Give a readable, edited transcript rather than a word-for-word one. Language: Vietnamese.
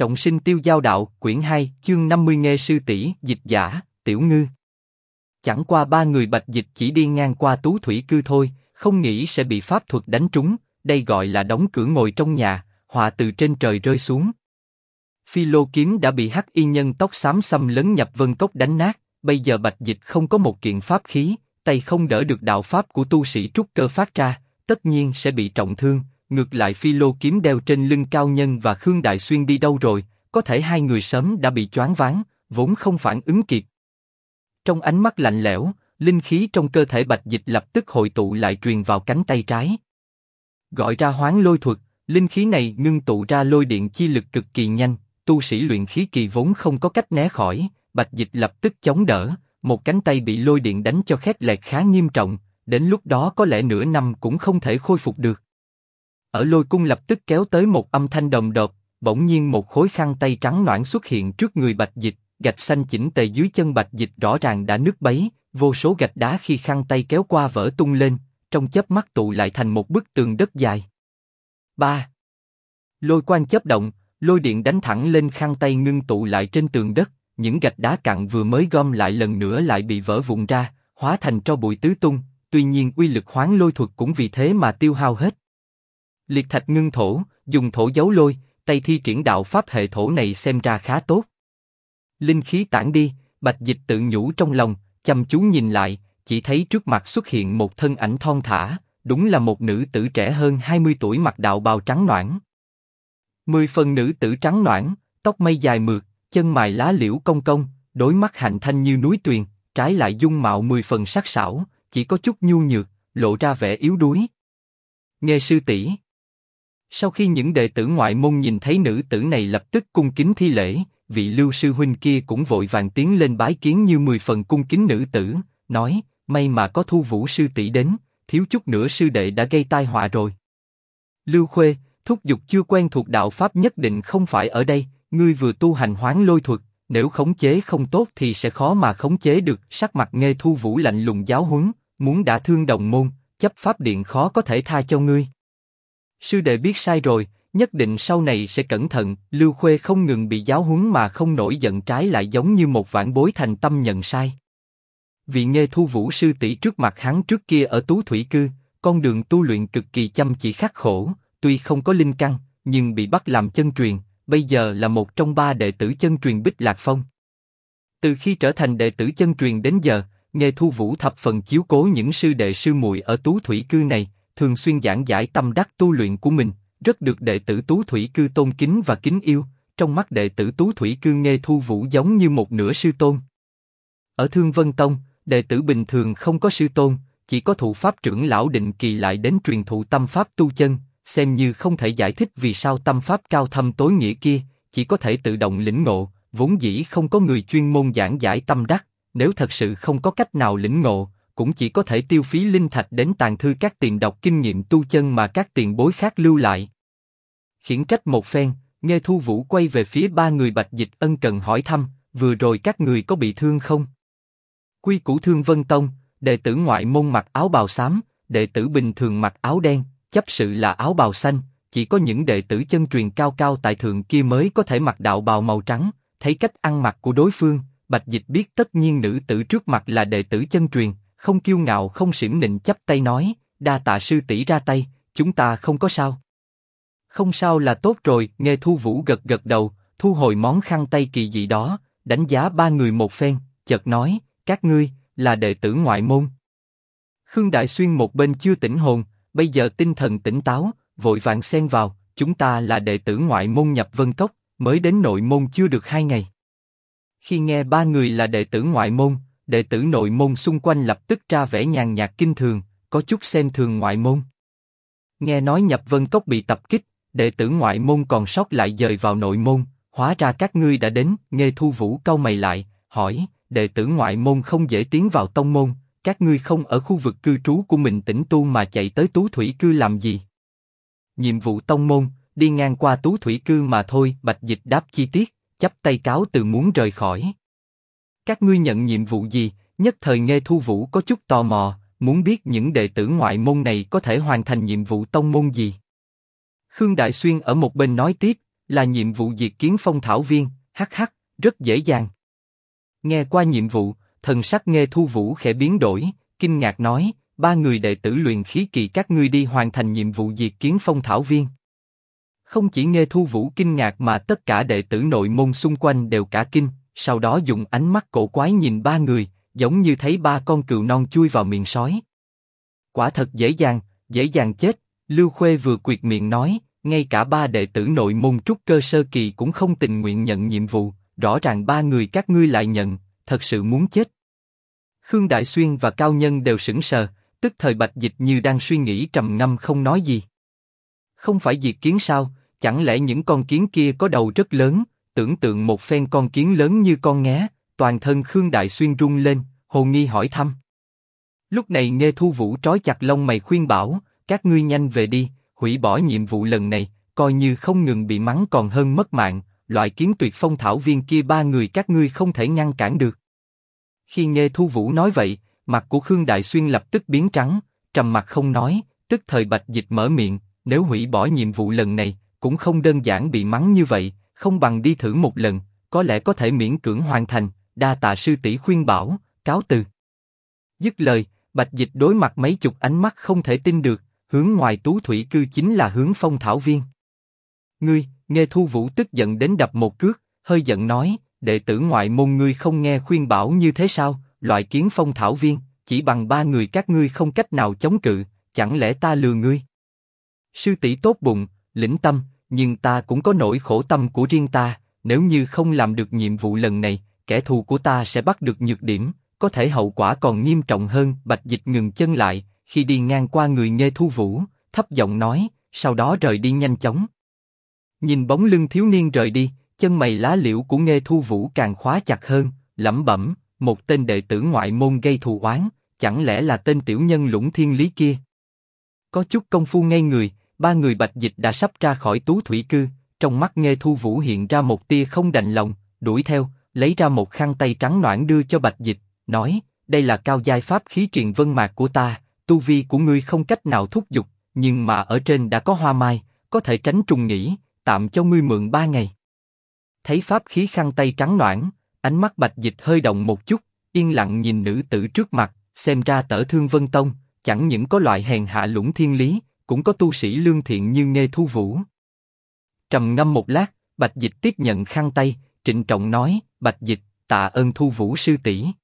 Trọng sinh tiêu giao đạo, quyển 2, chương 50 Nghe sư tỷ, dịch giả, Tiểu Ngư. Chẳng qua ba người Bạch Dịch chỉ đi ngang qua Tú Thủy Cư thôi, không nghĩ sẽ bị pháp thuật đánh trúng, đây gọi là đóng cửa ngồi trong nhà, họa từ trên trời rơi xuống. Phi lô kiếm đã bị hắc y nhân tóc xám xăm lấn nhập vân cốc đánh nát, bây giờ Bạch Dịch không có một kiện pháp khí, tay không đỡ được đạo pháp của tu sĩ trúc cơ phát ra, tất nhiên sẽ bị trọng thương. Ngược lại phi lô kiếm đeo trên lưng Cao Nhân và Khương Đại Xuyên đi đâu rồi, có thể hai người sớm đã bị choáng váng, vốn không phản ứng kịp. Trong ánh mắt lạnh lẽo, linh khí trong cơ thể Bạch Dịch lập tức hội tụ lại truyền vào cánh tay trái. Gọi ra hoán lôi thuật, linh khí này ngưng tụ ra lôi điện chi lực cực kỳ nhanh, tu sĩ luyện khí kỳ vốn không có cách né khỏi, Bạch Dịch lập tức chống đỡ, một cánh tay bị lôi điện đánh cho khét lẹt khá nghiêm trọng, đến lúc đó có lẽ nửa năm cũng không thể khôi phục được. Ở lôi cung lập tức kéo tới một âm thanh đồm đột, bỗng nhiên một khối khăn tay trắng nõn xuất hiện trước người Bạch Dịch, gạch xanh chỉnh tề dưới chân Bạch Dịch rõ ràng đã nứt bấy, vô số gạch đá khi khăn tay kéo qua vỡ tung lên, trong chớp mắt tụ lại thành một bức tường đất dài. 3. Lôi quang chớp động, lôi điện đánh thẳng lên khăn tay ngưng tụ lại trên tường đất, những gạch đá cặn vừa mới gom lại lần nữa lại bị vỡ vụn ra, hóa thành tro bụi tứ tung, tuy nhiên uy lực hoán lôi thuật cũng vì thế mà tiêu hao hết. Liệt thạch ngưng thổ, dùng thổ giấu lôi, tay thi triển đạo pháp hệ thổ này xem ra khá tốt. Linh khí tản đi, Bạch Dịch tự nhủ trong lòng, chăm chú nhìn lại, chỉ thấy trước mặt xuất hiện một thân ảnh thon thả, đúng là một nữ tử trẻ hơn 20 tuổi mặc đạo bào trắng nõn. 10 phần nữ tử trắng nõn, tóc mây dài mượt, chân mài lá liễu cong cong, đôi mắt hạnh thanh như núi tuyền, trái lại dung mạo 10 phần sắc sảo, chỉ có chút nhu nhược, lộ ra vẻ yếu đuối. Nghe sư tỷ. Sau khi những đệ tử ngoại môn nhìn thấy nữ tử này lập tức cung kính thi lễ, vị Lưu sư huynh kia cũng vội vàng tiến lên bái kiến như 10 phần cung kính nữ tử, nói: may mà có Thu Vũ sư tỷ đến, thiếu chút nữa sư đệ đã gây tai họa rồi. Lưu Khuê, thúc giục chưa quen thuộc đạo pháp nhất định không phải ở đây, ngươi vừa tu hành hoán lôi thuật, nếu khống chế không tốt thì sẽ khó mà khống chế được. Sắc mặt Nghê Thu Vũ lạnh lùng giáo huấn, muốn đả thương đồng môn, chấp pháp điện khó có thể tha cho ngươi. Sư đệ biết sai rồi, nhất định sau này sẽ cẩn thận. Lưu Khuê không ngừng bị giáo huấn mà không nổi giận, trái lại giống như một vạn bối thành tâm nhận sai. Vị Nghê Thu Vũ sư tỷ trước mặt hắn trước kia ở Tú Thủy Cư, con đường tu luyện cực kỳ chăm chỉ khắc khổ, tuy không có linh căn, nhưng bị bắt làm chân truyền, bây giờ là một trong 3 đệ tử chân truyền Bích Lạc Phong. Từ khi trở thành đệ tử chân truyền đến giờ, Nghê Thu Vũ thập phần chiếu cố những sư đệ sư muội ở Tú Thủy Cư này, thường xuyên giảng giải tâm đắc tu luyện của mình, rất được đệ tử Tú Thủy Cư tôn kính và kính yêu. Trong mắt đệ tử Tú Thủy Cư, Nghê Thu Vũ giống như một nửa sư tôn. Ở Thương Vân Tông, đệ tử bình thường không có sư tôn, chỉ có thụ pháp trưởng lão định kỳ lại đến truyền thụ tâm pháp tu chân, xem như không thể giải thích vì sao tâm pháp cao thâm tối nghĩa kia chỉ có thể tự động lĩnh ngộ, vốn dĩ không có người chuyên môn giảng giải tâm đắc, nếu thật sự không có cách nào lĩnh ngộ, cũng chỉ có thể tiêu phí linh thạch đến tàng thư các tìm đọc kinh nghiệm tu chân mà các tiền bối khác lưu lại. Khiển trách một phen, Nghê Thu Vũ quay về phía 3 người Bạch Dịch ân cần hỏi thăm, vừa rồi các người có bị thương không? Quy củ Thương Vân Tông, đệ tử ngoại môn mặc áo bào xám, đệ tử bình thường mặc áo đen, chấp sự là áo bào xanh, chỉ có những đệ tử chân truyền cao cao tại thượng kia mới có thể mặc đạo bào màu trắng. Thấy cách ăn mặc của đối phương, Bạch Dịch biết tất nhiên nữ tử trước mặt là đệ tử chân truyền, không kiêu ngạo không xiểm nịnh, chắp tay nói: đa tạ sư tỷ ra tay, chúng ta không có sao. Không sao là tốt rồi. Nghê Thu Vũ gật gật đầu, thu hồi món khăn tay kỳ dị đó, đánh giá 3 người một phen, chợt nói: các ngươi là đệ tử ngoại môn. Khương Đại Xuyên một bên chưa tỉnh hồn, bây giờ tinh thần tỉnh táo, vội vàng xen vào: chúng ta là đệ tử ngoại môn nhập Vân Cốc, mới đến nội môn chưa được 2 ngày. Khi nghe 3 người là đệ tử ngoại môn, đệ tử nội môn xung quanh lập tức ra vẻ nhàn nhạt kinh thường, có chút xem thường ngoại môn. Nghe nói nhập Vân Cốc bị tập kích, đệ tử ngoại môn còn sót lại dời vào nội môn, hóa ra các ngươi đã đến. Nghê Thu Vũ cau mày lại, hỏi: đệ tử ngoại môn không dễ tiến vào tông môn, các ngươi không ở khu vực cư trú của mình tĩnh tu mà chạy tới Tú Thủy Cư làm gì? Nhiệm vụ tông môn, đi ngang qua Tú Thủy Cư mà thôi. Bạch Dịch đáp chi tiết, chắp tay cáo từ muốn rời khỏi. Các ngươi nhận nhiệm vụ gì? Nhất thời Nghê Thu Vũ có chút tò mò, muốn biết những đệ tử ngoại môn này có thể hoàn thành nhiệm vụ tông môn gì. Khương Đại Xuyên ở một bên nói tiếp: Là nhiệm vụ diệt kiến phong thảo viên, hắc hắc, rất dễ dàng. Nghe qua nhiệm vụ, thần sắc Nghê Thu Vũ khẽ biến đổi, kinh ngạc nói, 3 người đệ tử luyện khí kỳ các ngươi đi hoàn thành nhiệm vụ diệt kiến phong thảo viên. Không chỉ Nghê Thu Vũ kinh ngạc mà tất cả đệ tử nội môn xung quanh đều cả kinh, sau đó dùng ánh mắt cổ quái nhìn 3 người, giống như thấy 3 con cừu non chui vào miệng sói. Quả thật dễ dàng chết, Lưu Khuê vừa quệt miệng nói, ngay cả 3 đệ tử nội môn trúc cơ sơ kỳ cũng không tình nguyện nhận nhiệm vụ, rõ ràng 3 người các ngươi lại nhận, thật sự muốn chết. Khương Đại Xuyên và Cao Nhân đều sững sờ, tức thời Bạch Dịch như đang suy nghĩ trầm ngâm không nói gì. Không phải diệt kiến sao, chẳng lẽ những con kiến kia có đầu rất lớn, tưởng tượng một phen con kiến lớn như con nghé, toàn thân Khương Đại Xuyên rung lên, hồ nghi hỏi thăm. Lúc này Nghê Thu Vũ trói chặt lông mày khuyên bảo, các ngươi nhanh về đi, hủy bỏ nhiệm vụ lần này, coi như không ngừng bị mắng còn hơn mất mạng, loại kiến tuyệt phong thảo viên kia 3 người các ngươi không thể ngăn cản được. Khi Nghê Thu Vũ nói vậy, mặt của Khương Đại Xuyên lập tức biến trắng, trầm mặt không nói, tức thời Bạch Dịch mở miệng, nếu hủy bỏ nhiệm vụ lần này, cũng không đơn giản bị mắng như vậy, không bằng đi thử một lần, có lẽ có thể miễn cưỡng hoàn thành, đa tạ sư tỷ khuyên bảo, cáo từ. Dứt lời, Bạch Dịch đối mặt mấy chục ánh mắt không thể tin được, hướng ngoài Tú Thủy Cư chính là hướng phong thảo viên. Ngươi, Nghê Thu Vũ tức giận đến đập một cước, hơi giận nói, đệ tử ngoại môn ngươi không nghe khuyên bảo như thế sao, loại kiến phong thảo viên, chỉ bằng 3 người các ngươi không cách nào chống cự, chẳng lẽ ta lừa ngươi? Sư tỷ tốt bụng, lĩnh tâm, nhưng ta cũng có nỗi khổ tâm của riêng ta, nếu như không làm được nhiệm vụ lần này, kẻ thù của ta sẽ bắt được nhược điểm, có thể hậu quả còn nghiêm trọng hơn. Bạch Dịch ngừng chân lại, khi đi ngang qua người Nghê Thu Vũ, thấp giọng nói, sau đó rời đi nhanh chóng. Nhìn bóng lưng thiếu niên rời đi, chân mày lá liễu của Nghê Thu Vũ càng khóa chặt hơn, lẩm bẩm, một tên đệ tử ngoại môn gây thù oán, chẳng lẽ là tên tiểu nhân Lũng Thiên Lý kia? Có chút công phu ngây người, 3 người Bạch Dịch đã sắp ra khỏi Tú Thủy Cư, trong mắt Nghê Thu Vũ hiện ra một tia không đành lòng, đuổi theo, lấy ra một khăn tay trắng ноãn đưa cho Bạch Dịch, nói, đây là cao giai pháp khí truyền vân mạc của ta, tu vi của ngươi không cách nào thúc giục, nhưng mà ở trên đã có hoa mai, có thể tránh trùng nghỉ, tạm cho ngươi mượn 3 ngày. Thấy pháp khí khăn tay trắng ноãn, ánh mắt Bạch Dịch hơi động một chút, yên lặng nhìn nữ tử trước mặt, xem ra Tở Thương Vân Tông, chẳng những có loại hèn hạ Lũng Thiên Lý, cũng có tu sĩ lương thiện như Nghê Thu Vũ. Trầm ngâm một lát, Bạch Dịch tiếp nhận khăn tay, trịnh trọng nói, Bạch Dịch, tạ ơn Thu Vũ sư tỷ.